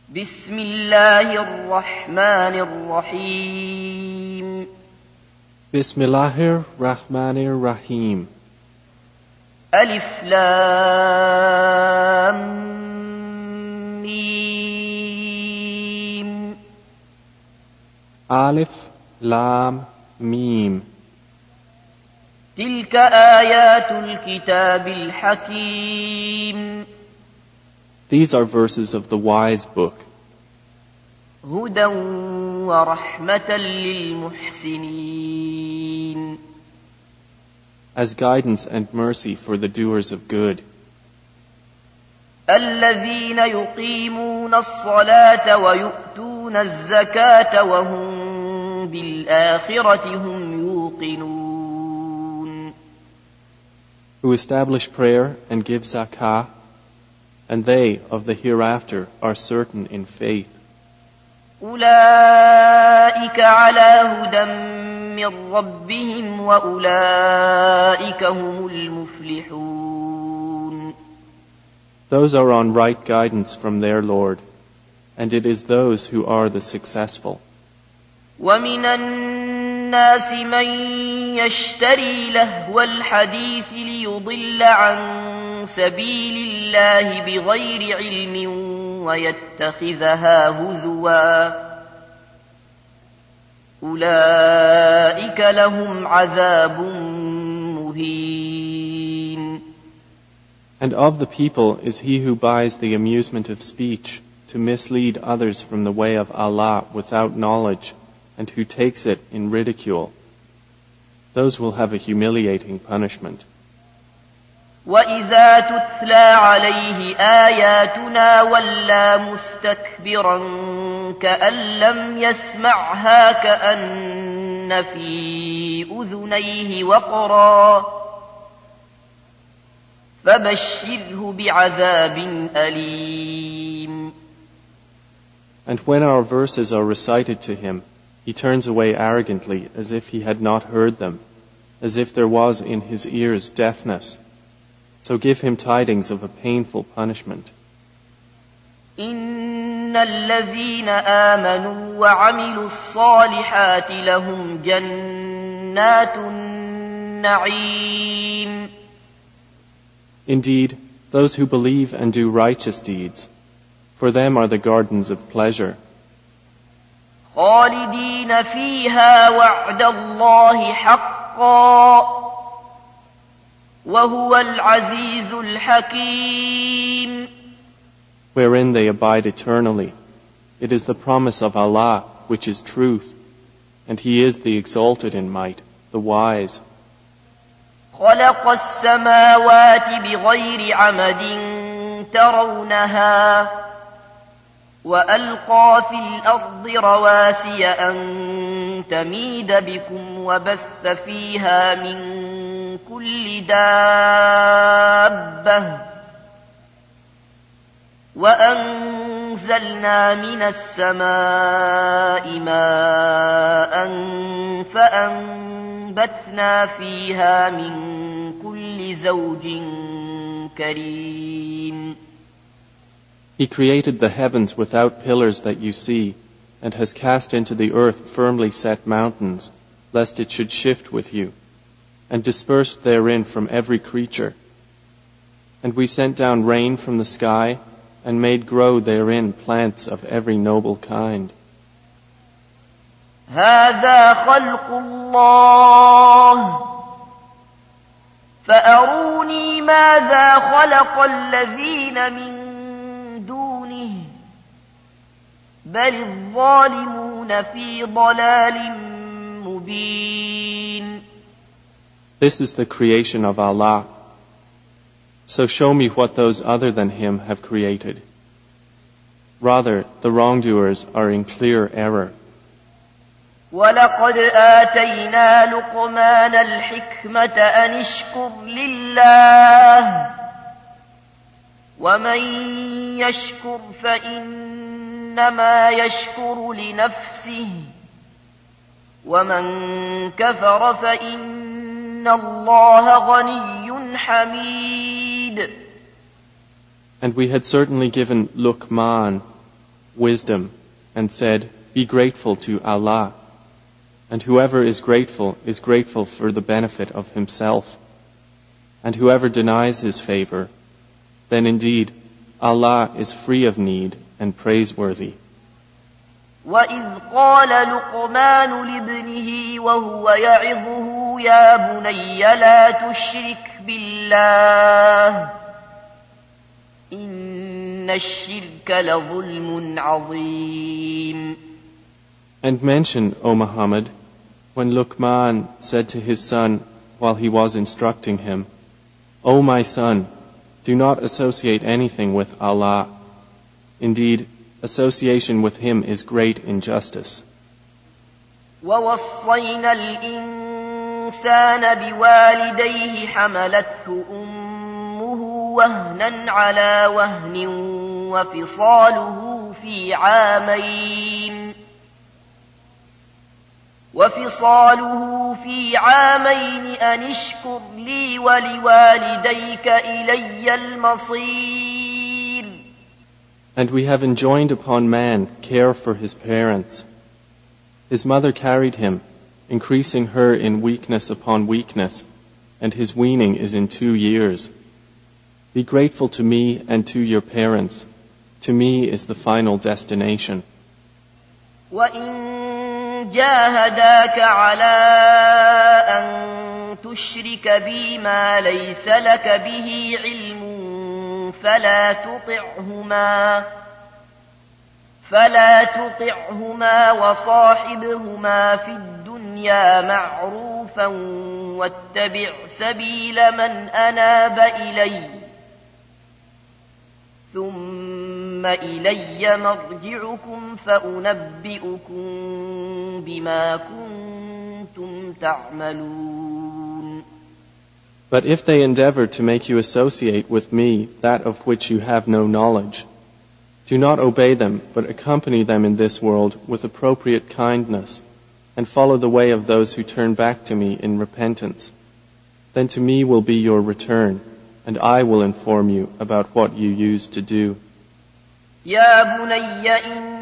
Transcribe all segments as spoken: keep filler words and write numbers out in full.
بسم الله الرحمن الرحيم بسم الله الرحمن الرحيم ألف لام ميم ألف لام ميم تلك آيات الكتاب الحكيم These are verses of the wise book, هدى ورحمة للمحسنين as guidance and mercy for the doers of good, الذين يقيمون الصلاة ويؤتون الزكاة وهم بالآخرة هم يوقنون who establish prayer and give zakah, and they of the hereafter are certain in faith. أولئك على هدى من ربهم وأولئك هم المفلحون Those are on right guidance from their Lord, and it is those who are the successful. ومن الناس من يشتري لهو الحديث ليضل عن سبيل الله بغير علم ويتخذها هزوا أولئك لهم عذاب مهين And of the people is he who buys the amusement of speech to mislead others from the way of Allah without knowledge, and who takes it in ridicule. Those will have a humiliating punishment. وَإِذَا تُتْلَى عَلَيْهِ آيَاتُنَا وَلَّى مُسْتَكْبِرًا كَأَن لَّمْ يَسْمَعْهَا كَأَنَّ فِي أُذُنَيْهِ وَقْرًا فَبَشِّرْهُ بِعَذَابٍ أَلِيمٍ. And when our verses are recited to him, he turns away arrogantly as if he had not heard them, as if there was in his ears deafness. So give him tidings of a painful punishment. إن الذين آمنوا وعملوا الصالحات لهم جنات النعيم. Indeed, those who believe and do righteous deeds, for them are the gardens of pleasure. خالدين فيها وعد الله حقا وهو العزيز الحكيم. Wherein they abide eternally. It is the promise of Allah which is truth, and He is the exalted in might, the wise. خلق السماوات بغير عمد ترونها وألقى في الأرض رواسي أن تميد بكم وبث فيها من كل دابة وأنزلنا من السماء ماء فأنبتنا فيها من كل زوج كريم. He created the heavens without pillars that you see, and has cast into the earth firmly set mountains, lest it should shift with you, and dispersed therein from every creature. And we sent down rain from the sky, and made grow therein plants of every noble kind. هذا خلق الله فأروني ماذا خلق الذين من دونه بل الظالمون في ضلال مبين. This is the creation of Allah. So show me what those other than Him have created. Rather, the wrongdoers are in clear error. وَلَقَدْ آتَيْنَا لُقْمَانَ الْحِكْمَةَ أَنِ اشْكُرْ لِلَّهِ وَمَنْ يَشْكُرْ فَإِنَّمَا يَشْكُرُ لِنَفْسِهِ وَمَنْ كَفَرَ فَإِنَّ اللَّهَ غَنِيٌّ حَمِيدٌ. And we had certainly given Luqman wisdom, and said, "Be grateful to Allah." And whoever is grateful is grateful for the benefit of himself. And whoever denies his favor, then indeed Allah is free of need and praiseworthy. وَإِذْ قَالَ لُقْمَانُ لِابْنِهِ وَهُوَ يَعِظُهُ يَا بُنَيَّ لَا تُشْرِكْ بِاللَّهِ إِنَّ الشِّرْكَ لَظُلْمٌ عَظِيمٌ. And mention, O Muhammad, when Luqman said to his son while he was instructing him, "O my son, do not associate anything with Allah. Indeed, association with Him is great injustice." وَوَصَّيْنَا الْإِنسَانَ بِوَالِدَيْهِ حَمَلَتْهُ أُمُّهُ وَهْنًا عَلَى وَهْنٍ وَفِصَالُهُ فِي عَامَيْنِ وفصاله في عامين أن اشكر لي ولوالديك إلي المصير. And we have enjoined upon man care for his parents. His mother carried him, increasing her in weakness upon weakness, and his weaning is in two years. Be grateful to me and to your parents. To me is the final destination. وَإِن جاهداك على أن تشرك بي ما ليس لك به علم فلا تطعهما فلا تطعهما وصاحبهما في الدنيا معروفا واتبع سبيل من أناب إلي ثم إلي مرجعكم فأنبئكم بما كنتم تعملون. But if they endeavor to make you associate with me that of which you have no knowledge, do not obey them, but accompany them in this world with appropriate kindness, and follow the way of those who turn back to me in repentance. Then to me will be your return, and I will inform you about what you used to do. يا بني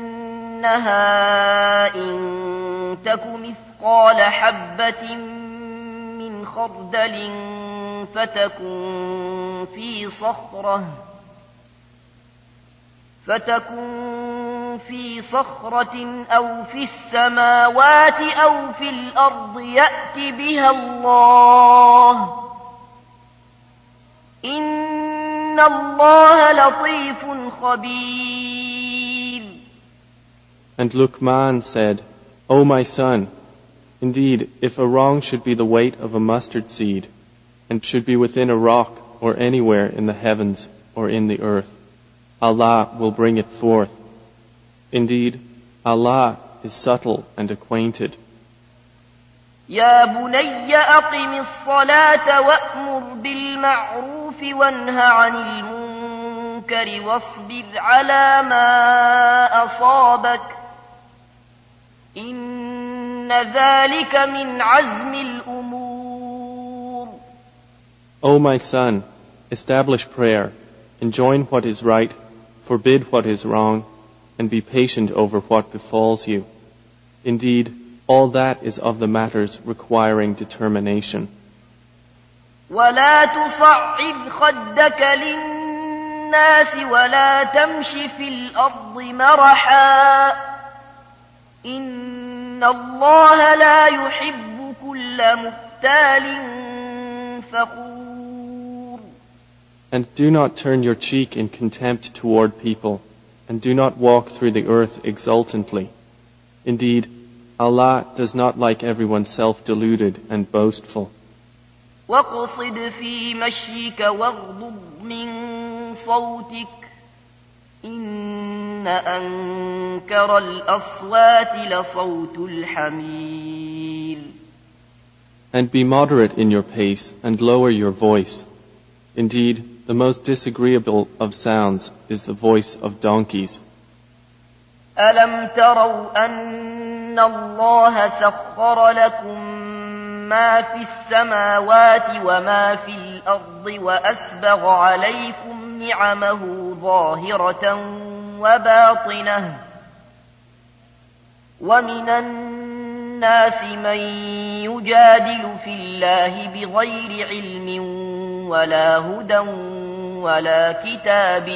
إنها إن تك مثقال حبة من خردل فتكن في صخرة فتكن في صخرة أو في السماوات أو في الأرض يأت بها الله إن الله لطيف خبير. And Luqman said, "O my son, indeed, if a wrong should be the weight of a mustard seed, and should be within a rock or anywhere in the heavens or in the earth, Allah will bring it forth. Indeed, Allah is subtle and acquainted." يا بني أقم الصلاة وأمر بالمعروف وانه عن المنكر واصبر على ما أصابك إن ذلك من عزم الأمور. O my son, establish prayer, enjoin what is right, forbid what is wrong, and be patient over what befalls you. Indeed, all that is of the matters requiring determination. ولا تصعد خدك للناس ولا تمش في الأرض مرحا إن الله لا يحب كل مختال فخور. And do not turn your cheek in contempt toward people, and do not walk through the earth exultantly. Indeed, Allah does not like everyone self-deluded and boastful. واقصد في مشيك واغضض من صوتك إن أنكر الأصوات لصوت الحمير. And be moderate in your pace and lower your voice. Indeed, the most disagreeable of sounds is the voice of donkeys. ألم تروا أن الله سخر لكم ما في السماوات وما في الأرض وأسبغ عليكم نعمه ظاهرة وباطنة ومن الناس من يجادل في الله بغير علم ولا هدى ولا كتاب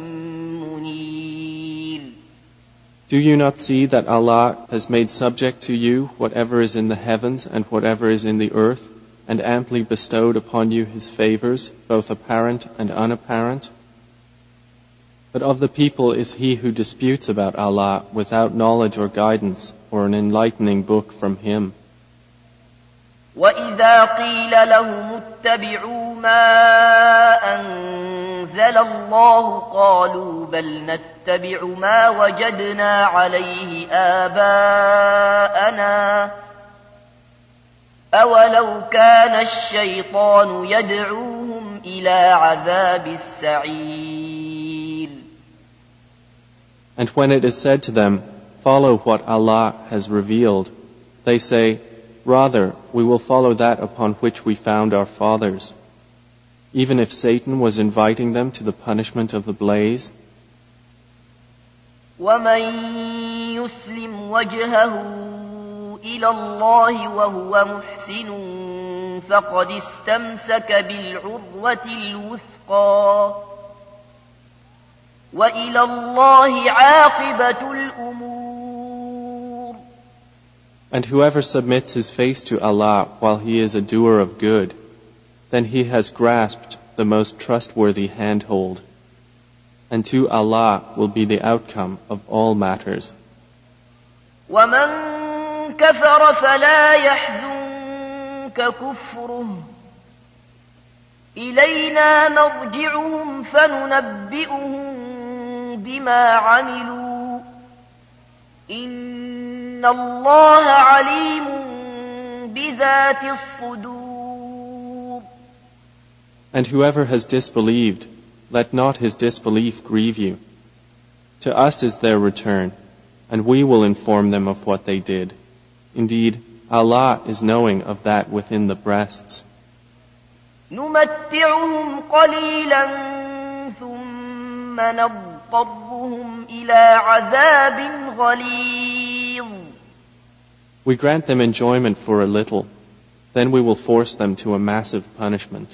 منير. Do you not see that Allah has made subject to you whatever is in the heavens and whatever is in the earth, and amply bestowed upon you His favors, both apparent and unapparent? But of the people is he who disputes about Allah without knowledge or guidance or an enlightening book from Him. وَإِذَا قِيلَ لَهُمُ اتَّبِعُوا مَا أَنزَلَ اللَّهُ قَالُوا بَلْ نَتَّبِعُ مَا وَجَدْنَا عَلَيْهِ آبَاءَنَا أَوَلَوْ كَانَ الشَّيْطَانُ يَدْعُوهُمْ إِلَى عَذَابِ السَّعِيرِ. And when it is said to them, follow what Allah has revealed, they say, rather, we will follow that upon which we found our fathers. Even if Satan was inviting them to the punishment of the blaze. وَمَن يُسْلِمْ وَجْهَهُ إِلَى اللَّهِ وَهُوَ مُحْسِنٌ فَقَدِ اسْتَمْسَكَ بِالْعُرْوَةِ الْوُثْقَى وَإِلَى اللَّهِ عَاقِبَةُ الْأُمُورِ. And whoever submits his face to Allah while he is a doer of good, then he has grasped the most trustworthy handhold. And to Allah will be the outcome of all matters. وَمَن كَفَرَ فَلَا يَحْزُنكَ كُفْرُهُ إِلَيْنَا مَرْجِعُهُمْ فَنُنَبِّئُهُم بِمَا عَمِلُوا إِنَّ اللَّهَ عَلِيمٌ بِذَاتِ الصُّدُورِ. And whoever has disbelieved, let not his disbelief grieve you. To us is their return, and we will inform them of what they did. Indeed, Allah is knowing of that within the breasts. نُمَتِّعُهُمْ قَلِيلًا ثُمَّ نَضْطَرُّهُمْ إِلَى عَذَابٍ غَلِيظٍ. We grant them enjoyment for a little, then we will force them to a massive punishment.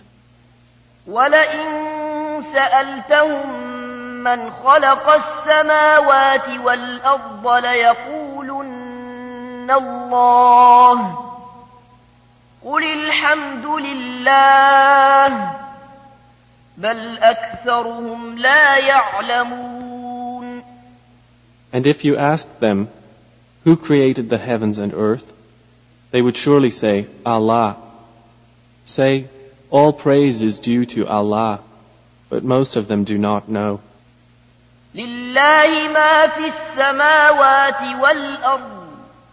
وَلَئِن سَأَلْتَهُم مَّنْ خَلَقَ السَّمَاوَاتِ وَالْأَرْضَ لَيَقُولُنَّ اللَّهُ قُلِ الْحَمْدُ لِلَّهِ بَلْ أَكْثَرُهُمْ لَا يَعْلَمُونَ. And if you asked them, who created the heavens and earth? They would surely say, Allah. Say, all praise is due to Allah, but most of them do not know. لِلَّهِ مَا فِي السَّمَاوَاتِ وَالْأَرْضِ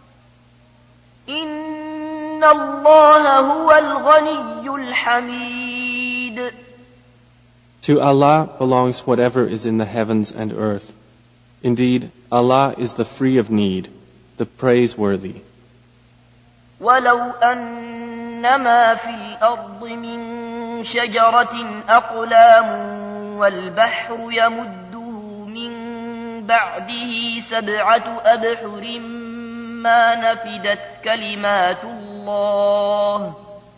إِنَّ اللَّهَ هُوَ الْغَنِيُّ الْحَمِيدُ. To Allah belongs whatever is in the heavens and earth. Indeed, Allah is the free of need, the praiseworthy. وَلَوْ أَنَّمَا فِي الْأَرْضِ مِن شَجَرَةٍ أَقْلَامٌ وَالْبَحْرُ يَمُدُّهُ مِن بَعْدِهِ سَبْعَةُ أَبْحُرٍ مَّا نَفِدَتْ كَلِمَاتُ اللَّهِ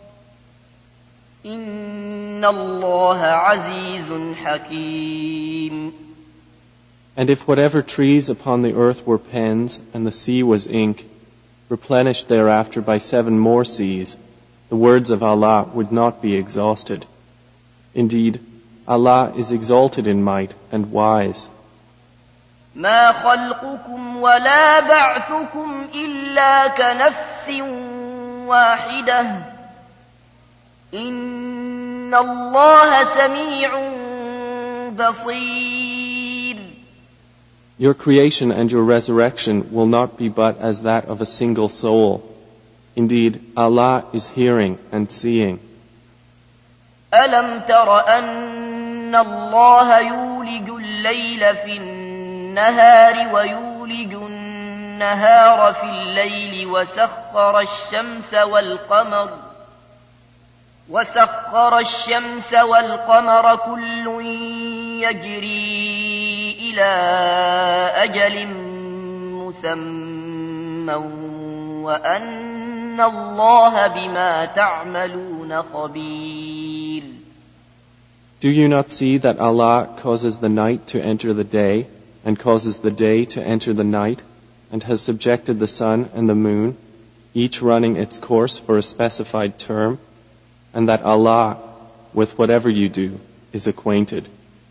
إِنَّ اللَّهَ عَزِيزٌ حَكِيمٌ. And if whatever trees upon the earth were pens, and the sea was ink, replenished thereafter by seven more seas, the words of Allah would not be exhausted. Indeed, Allah is exalted in might and wise. ما خلقكم ولا بعثكم إلا كنفس واحدة إن الله سميع بصير. Your creation and your resurrection will not be but as that of a single soul. Indeed, Allah is hearing and seeing. ألم تر أن الله يولج الليل في النهار ويولج النهار في الليل وسخر الشمس والقمر وسخر الشمس والقمر كل يجري إلى أجل مسمى علما وأن الله بما تعملون خبير. Do you not see that Allah causes the night to enter the day and causes the day to enter the night and has subjected the sun and the moon, each running its course for a specified term, and that Allah, with whatever you do, is acquainted?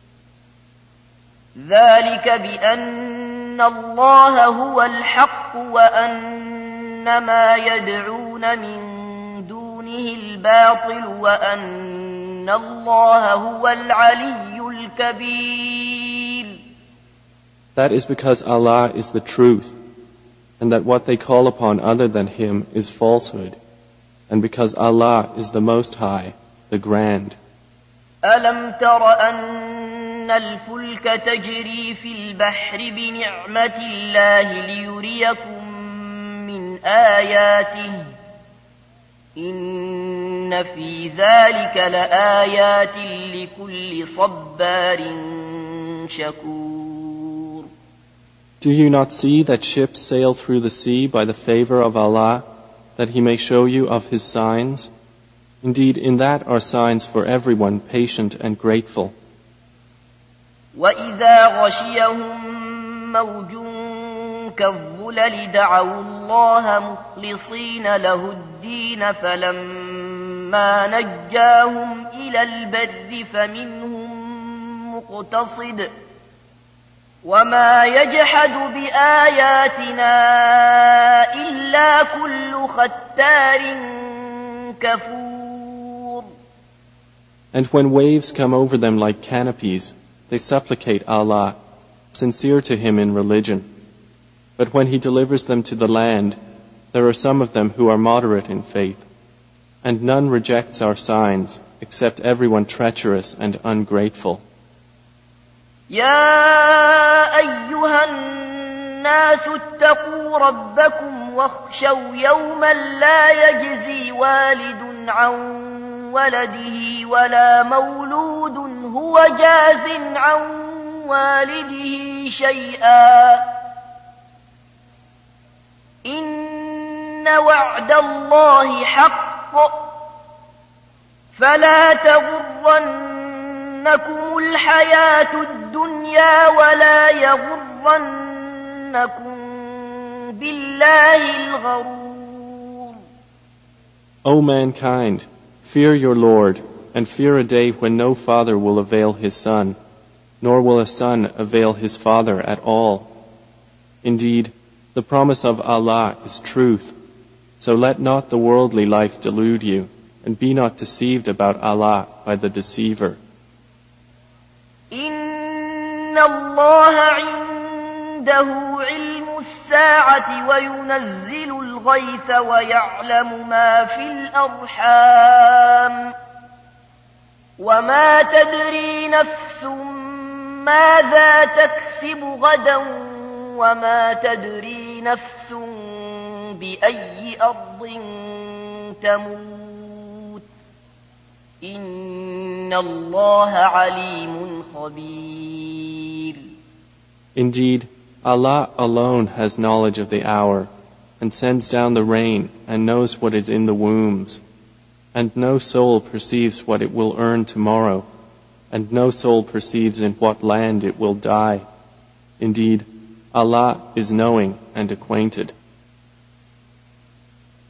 ذلك بأن الله هو الحق وأن ما يدعون من دونه الباطل وأن الله هو العلي الكبير. That is because Allah is the truth, and that what they call upon other than Him is falsehood, and because Allah is the Most High, the Grand. ألم تر أن الفلك تجري في البحر بنعمة الله ليريكم من آياته إن في ذلك لآيات لكل صبار شكور. Do you not see that ships sail through the sea by the favor of Allah, that He may show you of His signs? Indeed, in that are signs for everyone patient and grateful. وَإِذَا غَشِيَهُم مَّوْجٌ كَالظُّلَلِ دَعَوُا اللَّهَ مُخْلِصِينَ لَهُ الدِّينَ فَلَمَّا نَجَّاهُمْ إِلَى الْبَرِّ فَمِنْهُم مُّقْتَصِدٌ وَمَا يَجْحَدُ بِآيَاتِنَا إِلَّا كُلُّ خَتَّارٍ كَفُورٍ. And when waves come over them like canopies, they supplicate Allah, sincere to Him in religion. But when He delivers them to the land, there are some of them who are moderate in faith. And none rejects our signs, except everyone treacherous and ungrateful. يا أيها الناس اتقوا ربكم واخشوا يوما لا يجزي والد عن ولده ولا مولود هو جاز عن والده شيئا إن وعد الله حق فلا تغرنكم الحياة الدنيا ولا يغرنكم بالله الغرور. O mankind, fear your Lord, and fear a day when no father will avail his son, nor will a son avail his father at all. Indeed, the promise of Allah is truth, so let not the worldly life delude you, and be not deceived about Allah by the deceiver. إن الله عنده علم الساعة وينزل الغيث ويعلم ما في الأرحام وما تدري نفس ماذا تكسب غدا وما تدري نفس بأي أرض تموت إن الله عليم خبير. Indeed, Allah alone has knowledge of the hour, and sends down the rain, and knows what is in the wombs. And no soul perceives what it will earn tomorrow, and no soul perceives in what land it will die. Indeed, Allah is knowing and acquainted.